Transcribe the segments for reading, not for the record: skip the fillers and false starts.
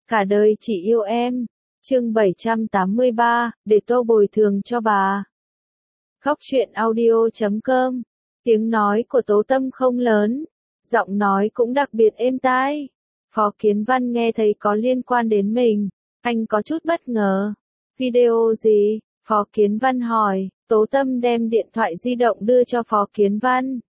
Cả đời chỉ yêu em. Chương 783, để tôi bồi thường cho bà. Khóc chuyện audio.com. Tiếng nói của Tố Tâm không lớn, giọng nói cũng đặc biệt êm tai. Phó Kiến Văn nghe thấy có liên quan đến mình, anh có chút bất ngờ. Video gì? Phó Kiến Văn hỏi. Tố Tâm đem điện thoại di động đưa cho Phó Kiến Văn.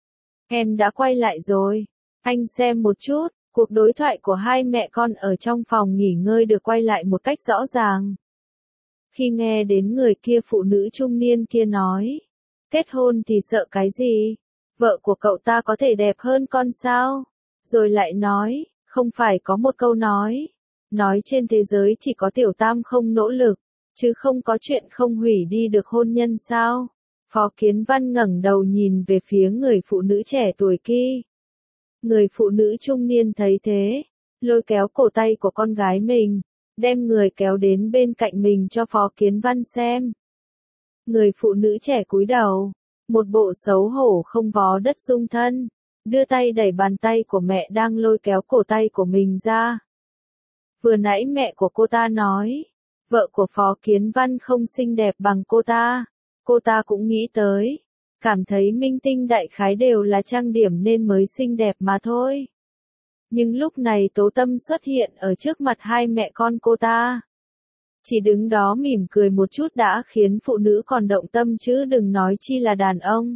Em đã quay lại rồi. Anh xem một chút. Cuộc đối thoại của hai mẹ con ở trong phòng nghỉ ngơi được quay lại một cách rõ ràng. Khi nghe đến người kia, phụ nữ trung niên kia nói, kết hôn thì sợ cái gì? Vợ của cậu ta có thể đẹp hơn con sao? Rồi lại nói, không phải có một câu nói trên thế giới chỉ có tiểu tam không nỗ lực, chứ không có chuyện không hủy đi được hôn nhân sao? Phó Kiến Văn ngẩng đầu nhìn về phía người phụ nữ trẻ tuổi kia. Người phụ nữ trung niên thấy thế, lôi kéo cổ tay của con gái mình, đem người kéo đến bên cạnh mình cho Phó Kiến Văn xem. Người phụ nữ trẻ cúi đầu, một bộ xấu hổ không vó đất dung thân, đưa tay đẩy bàn tay của mẹ đang lôi kéo cổ tay của mình ra. Vừa nãy mẹ của cô ta nói, vợ của Phó Kiến Văn không xinh đẹp bằng cô ta cũng nghĩ tới. Cảm thấy minh tinh đại khái đều là trang điểm nên mới xinh đẹp mà thôi. Nhưng lúc này Tố Tâm xuất hiện ở trước mặt hai mẹ con cô ta. Chỉ đứng đó mỉm cười một chút đã khiến phụ nữ còn động tâm chứ đừng nói chi là đàn ông.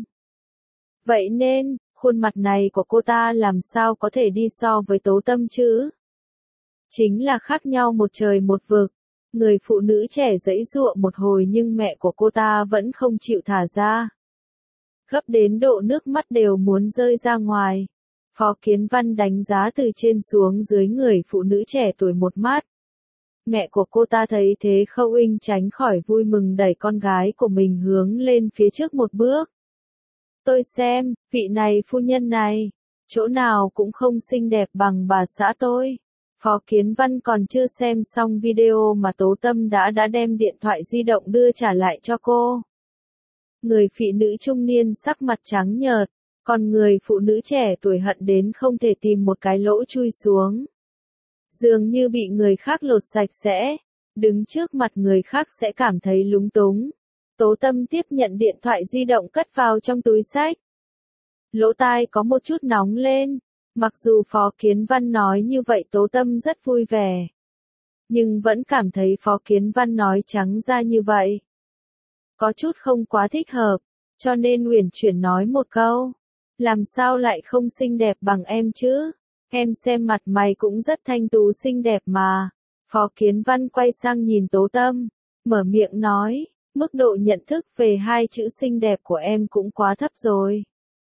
Vậy nên, khuôn mặt này của cô ta làm sao có thể đi so với Tố Tâm chứ? Chính là khác nhau một trời một vực. Người phụ nữ trẻ giãy giụa một hồi nhưng mẹ của cô ta vẫn không chịu thả ra. Gấp đến độ nước mắt đều muốn rơi ra ngoài. Phó Kiến Văn đánh giá từ trên xuống dưới người phụ nữ trẻ tuổi một mắt. Mẹ của cô ta thấy thế Khâu Inh tránh khỏi vui mừng đẩy con gái của mình hướng lên phía trước một bước. Tôi xem, vị này phu nhân này, chỗ nào cũng không xinh đẹp bằng bà xã tôi. Phó Kiến Văn còn chưa xem xong video mà Tố Tâm đã đem điện thoại di động đưa trả lại cho cô. Người phụ nữ trung niên sắc mặt trắng nhợt, còn người phụ nữ trẻ tuổi hận đến không thể tìm một cái lỗ chui xuống. Dường như bị người khác lột sạch sẽ, đứng trước mặt người khác sẽ cảm thấy lúng túng. Tố Tâm tiếp nhận điện thoại di động cất vào trong túi xách. Lỗ tai có một chút nóng lên, mặc dù Phó Kiến Văn nói như vậy Tố Tâm rất vui vẻ. Nhưng vẫn cảm thấy Phó Kiến Văn nói trắng ra như vậy có chút không quá thích hợp, cho nên uyển chuyển nói một câu. Làm sao lại không xinh đẹp bằng em chứ? Em xem mặt mày cũng rất thanh tú xinh đẹp mà. Phó Kiến Văn quay sang nhìn Tố Tâm, mở miệng nói, mức độ nhận thức về hai chữ xinh đẹp của em cũng quá thấp rồi.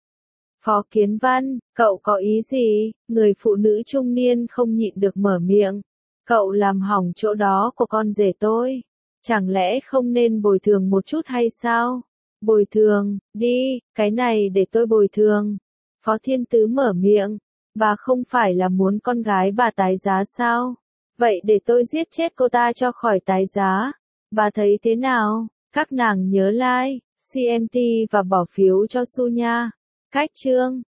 Phó Kiến Văn, cậu có ý gì? Người phụ nữ trung niên không nhịn được mở miệng. Cậu làm hỏng chỗ đó của con rể tôi. Chẳng lẽ không nên bồi thường một chút hay sao? Bồi thường, đi, cái này để tôi bồi thường. Phó Thiên Tứ mở miệng, bà không phải là muốn con gái bà tái giá sao? Vậy để tôi giết chết cô ta cho khỏi tái giá. Bà thấy thế nào? Các nàng nhớ like, CMT và bỏ phiếu cho Su nha. Cách chương.